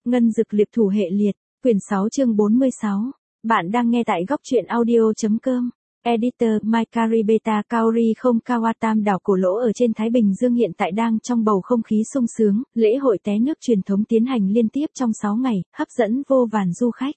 Ngân dực liệp thủ hệ liệt, quyển 6 chương 46. Bạn đang nghe tại góc truyện audio.com. Editor Maikari Beta Kaori không Kawatam đảo Cổ Lỗ ở trên Thái Bình Dương hiện tại đang trong bầu không khí sung sướng, lễ hội té nước truyền thống tiến hành liên tiếp trong 6 ngày, hấp dẫn vô vàn du khách.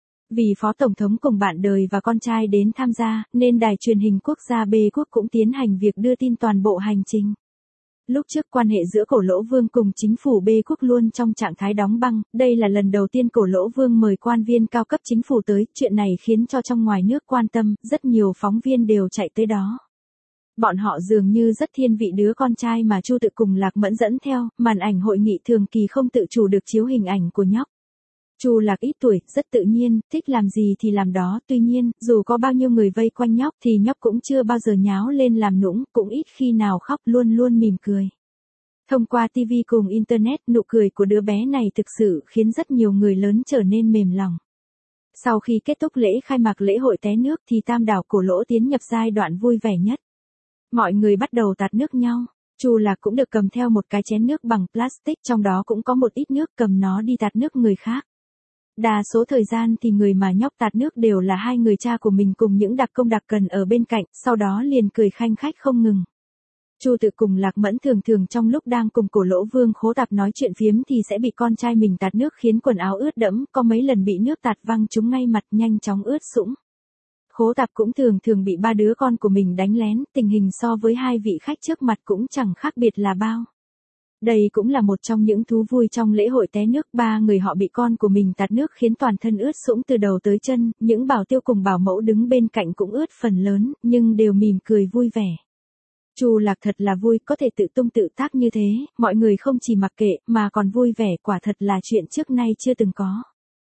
Vì Phó Tổng thống cùng bạn đời và con trai đến tham gia, nên đài truyền hình quốc gia B quốc cũng tiến hành việc đưa tin toàn bộ hành trình. Lúc trước quan hệ giữa Cổ Lỗ Vương cùng chính phủ B quốc luôn trong trạng thái đóng băng, đây là lần đầu tiên Cổ Lỗ Vương mời quan viên cao cấp chính phủ tới, chuyện này khiến cho trong ngoài nước quan tâm, rất nhiều phóng viên đều chạy tới đó. Bọn họ dường như rất thiên vị đứa con trai mà Chu Tự cùng Lạc Mẫn dẫn theo, màn ảnh hội nghị thường kỳ không tự chủ được chiếu hình ảnh của nhóc. Chu Lạc ít tuổi, rất tự nhiên, thích làm gì thì làm đó, tuy nhiên, dù có bao nhiêu người vây quanh nhóc thì nhóc cũng chưa bao giờ nháo lên làm nũng, cũng ít khi nào khóc, luôn luôn mỉm cười. Thông qua TV cùng Internet, nụ cười của đứa bé này thực sự khiến rất nhiều người lớn trở nên mềm lòng. Sau khi kết thúc lễ khai mạc lễ hội té nước thì Tam đảo Cổ Lỗ tiến nhập giai đoạn vui vẻ nhất. Mọi người bắt đầu tạt nước nhau. Chu Lạc cũng được cầm theo một cái chén nước bằng plastic, trong đó cũng có một ít nước, cầm nó đi tạt nước người khác. Đa số thời gian thì người mà nhóc tạt nước đều là hai người cha của mình cùng những đặc công đặc cần ở bên cạnh, sau đó liền cười khanh khách không ngừng. Chu Tự cùng Lạc Mẫn thường trong lúc đang cùng Cổ Lỗ Vương Khố Tạp nói chuyện phiếm thì sẽ bị con trai mình tạt nước khiến quần áo ướt đẫm, có mấy lần bị nước tạt văng trúng ngay mặt, nhanh chóng ướt sũng. Khố Tạp cũng thường bị ba đứa con của mình đánh lén, tình hình so với hai vị khách trước mặt cũng chẳng khác biệt là bao. Đây cũng là một trong những thú vui trong lễ hội té nước, ba người họ bị con của mình tạt nước khiến toàn thân ướt sũng từ đầu tới chân, những bảo tiêu cùng bảo mẫu đứng bên cạnh cũng ướt phần lớn, nhưng đều mỉm cười vui vẻ. Chu Lạc thật là vui, có thể tự tung tự tác như thế, mọi người không chỉ mặc kệ, mà còn vui vẻ, quả thật là chuyện trước nay chưa từng có.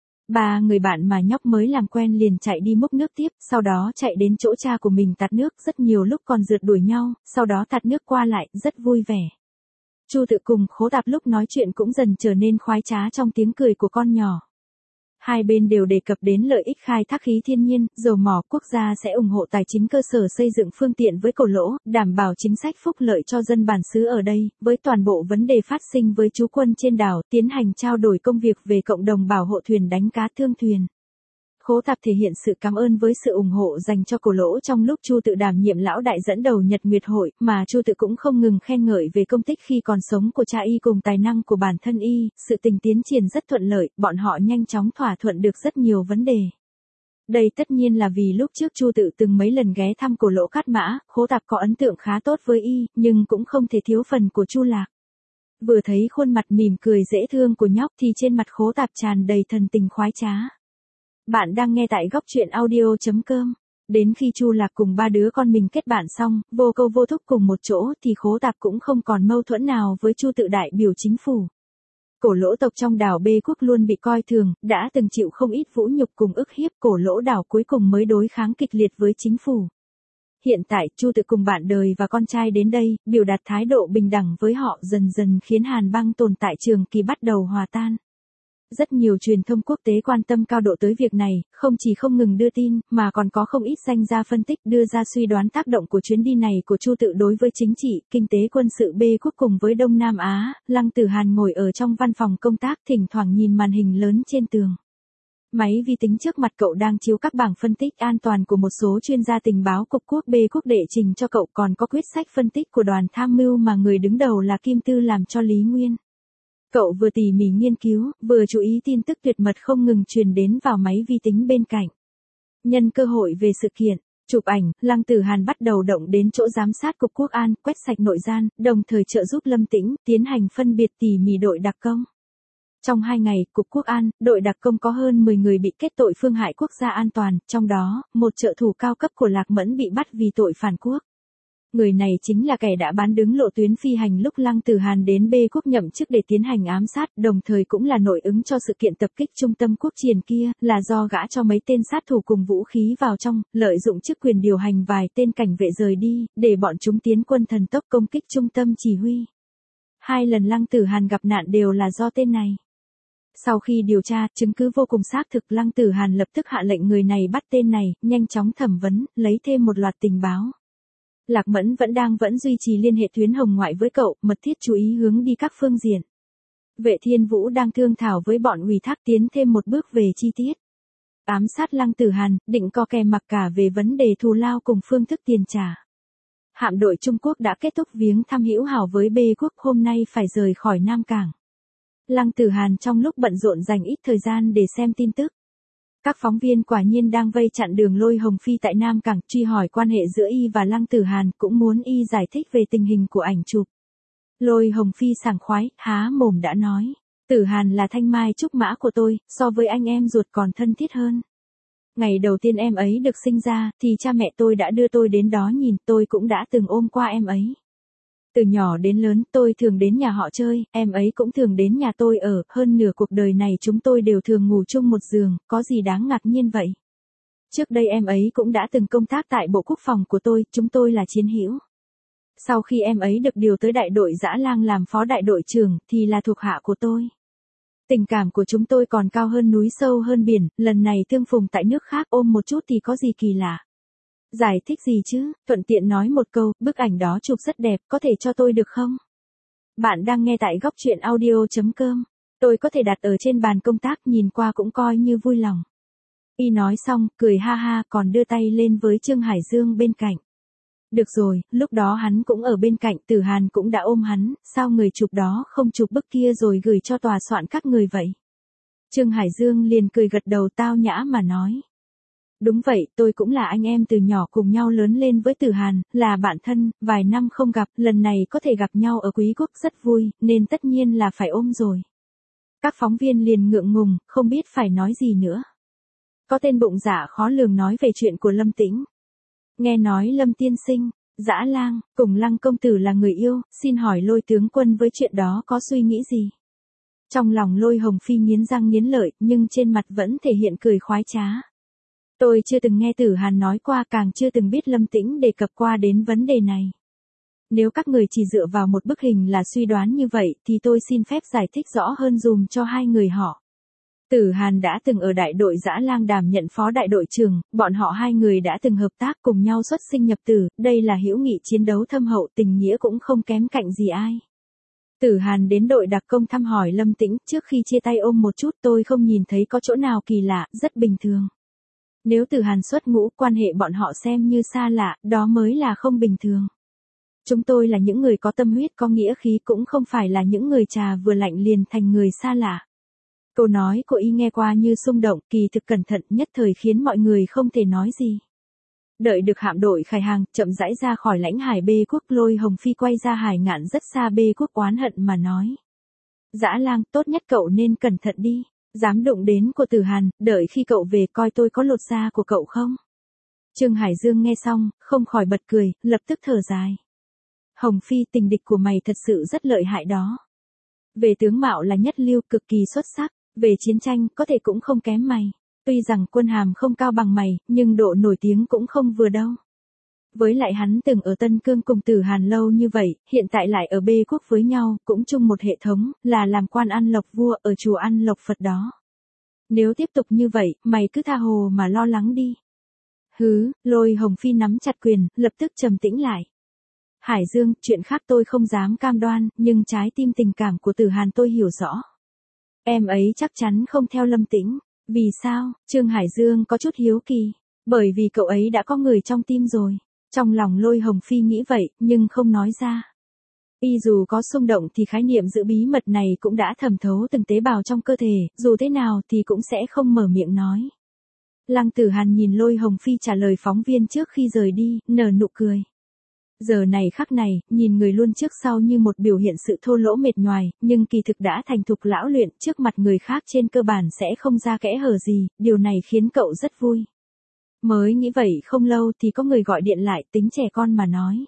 Ba người bạn mà nhóc mới làm quen liền chạy đi múc nước tiếp, sau đó chạy đến chỗ cha của mình tạt nước, rất nhiều lúc còn rượt đuổi nhau, sau đó tạt nước qua lại, rất vui vẻ. Chu Tự cùng Khố Tạp lúc nói chuyện cũng dần trở nên khoái trá trong tiếng cười của con nhỏ. Hai bên đều đề cập đến lợi ích khai thác khí thiên nhiên, dầu mỏ, quốc gia sẽ ủng hộ tài chính cơ sở xây dựng phương tiện với Cổ Lỗ, đảm bảo chính sách phúc lợi cho dân bản xứ ở đây, với toàn bộ vấn đề phát sinh với trú quân trên đảo, tiến hành trao đổi công việc về cộng đồng bảo hộ thuyền đánh cá thương thuyền. Khố Tạp thể hiện sự cảm ơn với sự ủng hộ dành cho Cổ Lỗ trong lúc Chu Tự đảm nhiệm lão đại dẫn đầu Nhật Nguyệt hội, mà Chu Tự cũng không ngừng khen ngợi về công tích khi còn sống của cha y cùng tài năng của bản thân y, sự tình tiến triển rất thuận lợi, bọn họ nhanh chóng thỏa thuận được rất nhiều vấn đề. Đây tất nhiên là vì lúc trước Chu Tự từng mấy lần ghé thăm Cổ Lỗ Cát Mã, Khố Tạp có ấn tượng khá tốt với y, nhưng cũng không thể thiếu phần của Chu Lạc. Vừa thấy khuôn mặt mỉm cười dễ thương của nhóc thì trên mặt Khố Tạp tràn đầy thần tình khoái trá. Bạn đang nghe tại góc truyện audio.com. Đến khi Chu Lạc cùng ba đứa con mình kết bạn xong, vô câu vô thúc cùng một chỗ thì Khố Tạp cũng không còn mâu thuẫn nào với Chu Tự đại biểu chính phủ. Cổ Lỗ tộc trong đảo B quốc luôn bị coi thường, đã từng chịu không ít vũ nhục cùng ức hiếp, Cổ Lỗ đảo cuối cùng mới đối kháng kịch liệt với chính phủ. Hiện tại, Chu Tự cùng bạn đời và con trai đến đây, biểu đạt thái độ bình đẳng với họ dần dần khiến hàn băng tồn tại trường kỳ bắt đầu hòa tan. Rất nhiều truyền thông quốc tế quan tâm cao độ tới việc này, không chỉ không ngừng đưa tin, mà còn có không ít danh gia phân tích đưa ra suy đoán tác động của chuyến đi này của Chu Tự đối với chính trị, kinh tế quân sự B quốc cùng với Đông Nam Á. Lăng Tử Hàn ngồi ở trong văn phòng công tác thỉnh thoảng nhìn màn hình lớn trên tường. Máy vi tính trước mặt cậu đang chiếu các bảng phân tích an toàn của một số chuyên gia tình báo cục quốc B quốc đệ trình cho cậu, còn có quyết sách phân tích của đoàn tham mưu mà người đứng đầu là Kim Tư làm cho Lý Nguyên. Cậu vừa tỉ mỉ nghiên cứu, vừa chú ý tin tức tuyệt mật không ngừng truyền đến vào máy vi tính bên cạnh. Nhân cơ hội về sự kiện, chụp ảnh, Lăng Tử Hàn bắt đầu động đến chỗ giám sát Cục Quốc an, quét sạch nội gian, đồng thời trợ giúp Lâm Tĩnh, tiến hành phân biệt tỉ mỉ đội đặc công. Trong 2 ngày, Cục Quốc an, đội đặc công có hơn 10 người bị kết tội phương hại quốc gia an toàn, trong đó, một trợ thủ cao cấp của Lạc Mẫn bị bắt vì tội phản quốc. Người này chính là kẻ đã bán đứng lộ tuyến phi hành lúc Lăng Tử Hàn đến B quốc nhậm chức để tiến hành ám sát, đồng thời cũng là nội ứng cho sự kiện tập kích trung tâm quốc triền kia, là do gã cho mấy tên sát thủ cùng vũ khí vào trong, lợi dụng chức quyền điều hành vài tên cảnh vệ rời đi, để bọn chúng tiến quân thần tốc công kích trung tâm chỉ huy. 2 lần Lăng Tử Hàn gặp nạn đều là do tên này. Sau khi điều tra, chứng cứ vô cùng xác thực, Lăng Tử Hàn lập tức hạ lệnh người này bắt tên này, nhanh chóng thẩm vấn, lấy thêm một loạt tình báo. Lạc Mẫn vẫn duy trì liên hệ tuyến hồng ngoại với cậu, mật thiết chú ý hướng đi các phương diện. Vệ Thiên Vũ đang thương thảo với bọn ủy thác tiến thêm một bước về chi tiết. Ám sát Lăng Tử Hàn, định co kè mặc cả về vấn đề thù lao cùng phương thức tiền trả. Hạm đội Trung Quốc đã kết thúc viếng thăm hữu hảo với B quốc, hôm nay phải rời khỏi Nam Cảng. Lăng Tử Hàn trong lúc bận rộn dành ít thời gian để xem tin tức. Các phóng viên quả nhiên đang vây chặn đường Lôi Hồng Phi tại Nam Cảng, truy hỏi quan hệ giữa y và Lăng Tử Hàn, cũng muốn y giải thích về tình hình của ảnh chụp. Lôi Hồng Phi sảng khoái, há mồm đã nói. Tử Hàn là thanh mai trúc mã của tôi, so với anh em ruột còn thân thiết hơn. Ngày đầu tiên em ấy được sinh ra, thì cha mẹ tôi đã đưa tôi đến đó nhìn, tôi cũng đã từng ôm qua em ấy. Từ nhỏ đến lớn, tôi thường đến nhà họ chơi, em ấy cũng thường đến nhà tôi ở, hơn nửa cuộc đời này chúng tôi đều thường ngủ chung một giường, có gì đáng ngạc nhiên vậy. Trước đây em ấy cũng đã từng công tác tại Bộ Quốc phòng của tôi, chúng tôi là chiến hữu. Sau khi em ấy được điều tới đại đội Dã Lang làm phó đại đội trưởng, thì là thuộc hạ của tôi. Tình cảm của chúng tôi còn cao hơn núi sâu hơn biển, lần này tương phùng tại nước khác ôm một chút thì có gì kỳ lạ. Giải thích gì chứ, thuận tiện nói một câu, bức ảnh đó chụp rất đẹp, có thể cho tôi được không? Bạn đang nghe tại góc truyện audio.com. Tôi có thể đặt ở trên bàn công tác, nhìn qua cũng coi như vui lòng. Y nói xong, cười ha ha, còn đưa tay lên với Trương Hải Dương bên cạnh. Được rồi, lúc đó hắn cũng ở bên cạnh, Tử Hàn cũng đã ôm hắn, sao người chụp đó không chụp bức kia rồi gửi cho tòa soạn các người vậy? Trương Hải Dương liền cười gật đầu tao nhã mà nói. Đúng vậy, tôi cũng là anh em từ nhỏ cùng nhau lớn lên với Tử Hàn, là bạn thân, vài năm không gặp, lần này có thể gặp nhau ở Quý Quốc rất vui, nên tất nhiên là phải ôm rồi. Các phóng viên liền ngượng ngùng, không biết phải nói gì nữa. Có tên bụng dạ khó lường nói về chuyện của Lâm Tĩnh. Nghe nói Lâm tiên sinh, Dã Lang, cùng Lăng công tử là người yêu, xin hỏi Lôi tướng quân với chuyện đó có suy nghĩ gì? Trong lòng Lôi Hồng Phi nghiến răng nghiến lợi, nhưng trên mặt vẫn thể hiện cười khoái trá. Tôi chưa từng nghe Tử Hàn nói qua, càng chưa từng biết Lâm Tĩnh đề cập qua đến vấn đề này. Nếu các người chỉ dựa vào một bức hình là suy đoán như vậy, thì tôi xin phép giải thích rõ hơn dùm cho hai người họ. Tử Hàn đã từng ở đại đội Dã Lang đảm nhận phó đại đội trưởng, bọn họ hai người đã từng hợp tác cùng nhau xuất sinh nhập tử, đây là hữu nghị chiến đấu thâm hậu, tình nghĩa cũng không kém cạnh gì ai. Tử Hàn đến đội đặc công thăm hỏi Lâm Tĩnh, trước khi chia tay ôm một chút, tôi không nhìn thấy có chỗ nào kỳ lạ, rất bình thường. Nếu Tử Hàn xuất ngũ, quan hệ bọn họ xem như xa lạ, đó mới là không bình thường. Chúng tôi là những người có tâm huyết có nghĩa khí, cũng không phải là những người trà vừa lạnh liền thành người xa lạ. Câu nói của y nghe qua như xung động, kỳ thực cẩn thận, nhất thời khiến mọi người không thể nói gì. Đợi được hạm đội khải hàng, chậm rãi ra khỏi lãnh hải B quốc, Lôi Hồng Phi quay ra hải ngạn rất xa B quốc oán hận mà nói. Dã Lang, tốt nhất cậu nên cẩn thận đi, dám đụng đến của Tử Hàn, đợi khi cậu về coi tôi có lột da của cậu không. Trương Hải Dương nghe xong, không khỏi bật cười, lập tức thở dài. Hồng Phi, tình địch của mày thật sự rất lợi hại đó. Về tướng mạo là nhất lưu, cực kỳ xuất sắc. Về chiến tranh, có thể cũng không kém mày. Tuy rằng quân hàm không cao bằng mày, nhưng độ nổi tiếng cũng không vừa đâu. Với lại hắn từng ở Tân Cương cùng Tử Hàn lâu như vậy, hiện tại lại ở B quốc với nhau, cũng chung một hệ thống, là làm quan ăn lộc vua ở chùa ăn lộc Phật đó. Nếu tiếp tục như vậy, mày cứ tha hồ mà lo lắng đi. Hứ, Lôi Hồng Phi nắm chặt quyền, lập tức trầm tĩnh lại. Hải Dương, chuyện khác tôi không dám cam đoan, nhưng trái tim tình cảm của Tử Hàn tôi hiểu rõ. Em ấy chắc chắn không theo Lâm Tĩnh. Vì sao? Trương Hải Dương có chút hiếu kỳ. Bởi vì cậu ấy đã có người trong tim rồi. Trong lòng Lôi Hồng Phi nghĩ vậy, nhưng không nói ra. Y dù có xung động thì khái niệm giữ bí mật này cũng đã thẩm thấu từng tế bào trong cơ thể, dù thế nào thì cũng sẽ không mở miệng nói. Lăng Tử Hàn nhìn Lôi Hồng Phi trả lời phóng viên trước khi rời đi, nở nụ cười. Giờ này khắc này, nhìn người luôn trước sau như một biểu hiện sự thô lỗ mệt nhoài, nhưng kỳ thực đã thành thục lão luyện, trước mặt người khác trên cơ bản sẽ không ra kẽ hở gì, điều này khiến cậu rất vui. Mới nghĩ vậy không lâu thì có người gọi điện lại, tính trẻ con mà nói.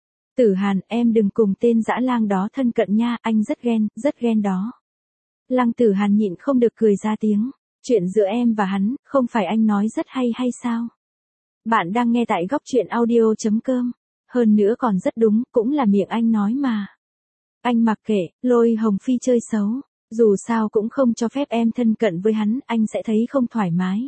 Tử Hàn, em đừng cùng tên Dã Lang đó thân cận nha, anh rất ghen đó. Lăng Tử Hàn nhịn không được cười ra tiếng. Chuyện giữa em và hắn, không phải anh nói rất hay sao? Bạn đang nghe tại góc truyện audio.com. Hơn nữa còn rất đúng, cũng là miệng anh nói mà. Anh mặc kệ, Lôi Hồng Phi chơi xấu. Dù sao cũng không cho phép em thân cận với hắn, anh sẽ thấy không thoải mái.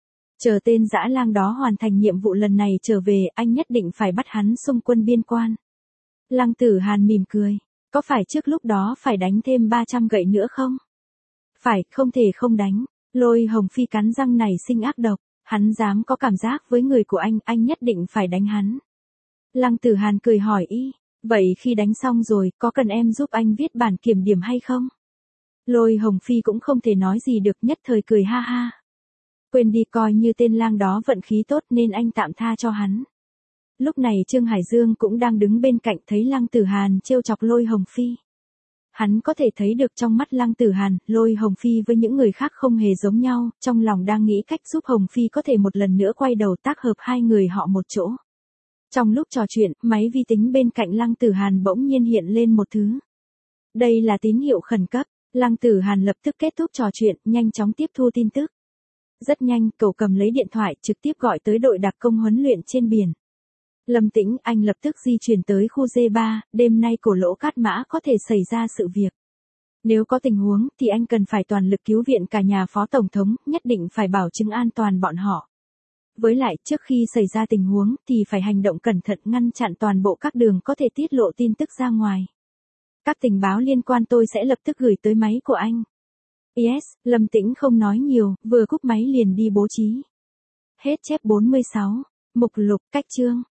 Chờ tên Dã Lang đó hoàn thành nhiệm vụ lần này trở về, anh nhất định phải bắt hắn xung quân biên quan. Lăng Tử Hàn mỉm cười. Có phải trước lúc đó phải đánh thêm 300 gậy nữa không? Phải, không thể không đánh. Lôi Hồng Phi cắn răng này sinh ác độc. Hắn dám có cảm giác với người của anh nhất định phải đánh hắn. Lăng Tử Hàn cười hỏi y, vậy khi đánh xong rồi, có cần em giúp anh viết bản kiểm điểm hay không? Lôi Hồng Phi cũng không thể nói gì được, nhất thời cười ha ha. Quên đi, coi như tên lang đó vận khí tốt nên anh tạm tha cho hắn. Lúc này Trương Hải Dương cũng đang đứng bên cạnh, thấy Lăng Tử Hàn trêu chọc Lôi Hồng Phi. Hắn có thể thấy được trong mắt Lăng Tử Hàn, Lôi Hồng Phi với những người khác không hề giống nhau, trong lòng đang nghĩ cách giúp Hồng Phi có thể một lần nữa quay đầu tác hợp hai người họ một chỗ. Trong lúc trò chuyện, máy vi tính bên cạnh Lăng Tử Hàn bỗng nhiên hiện lên một thứ. Đây là tín hiệu khẩn cấp. Lăng Tử Hàn lập tức kết thúc trò chuyện, nhanh chóng tiếp thu tin tức. Rất nhanh, cậu cầm lấy điện thoại, trực tiếp gọi tới đội đặc công huấn luyện trên biển. Lâm Tĩnh, anh lập tức di chuyển tới khu D3, đêm nay Cổ Lỗ Cát Mã có thể xảy ra sự việc. Nếu có tình huống, thì anh cần phải toàn lực cứu viện cả nhà Phó Tổng thống, nhất định phải bảo chứng an toàn bọn họ. Với lại, trước khi xảy ra tình huống, thì phải hành động cẩn thận, ngăn chặn toàn bộ các đường có thể tiết lộ tin tức ra ngoài. Các tình báo liên quan tôi sẽ lập tức gửi tới máy của anh. Yes, Lâm Tĩnh không nói nhiều, vừa cúp máy liền đi bố trí. Hết chép 46. Mục lục, cách chương.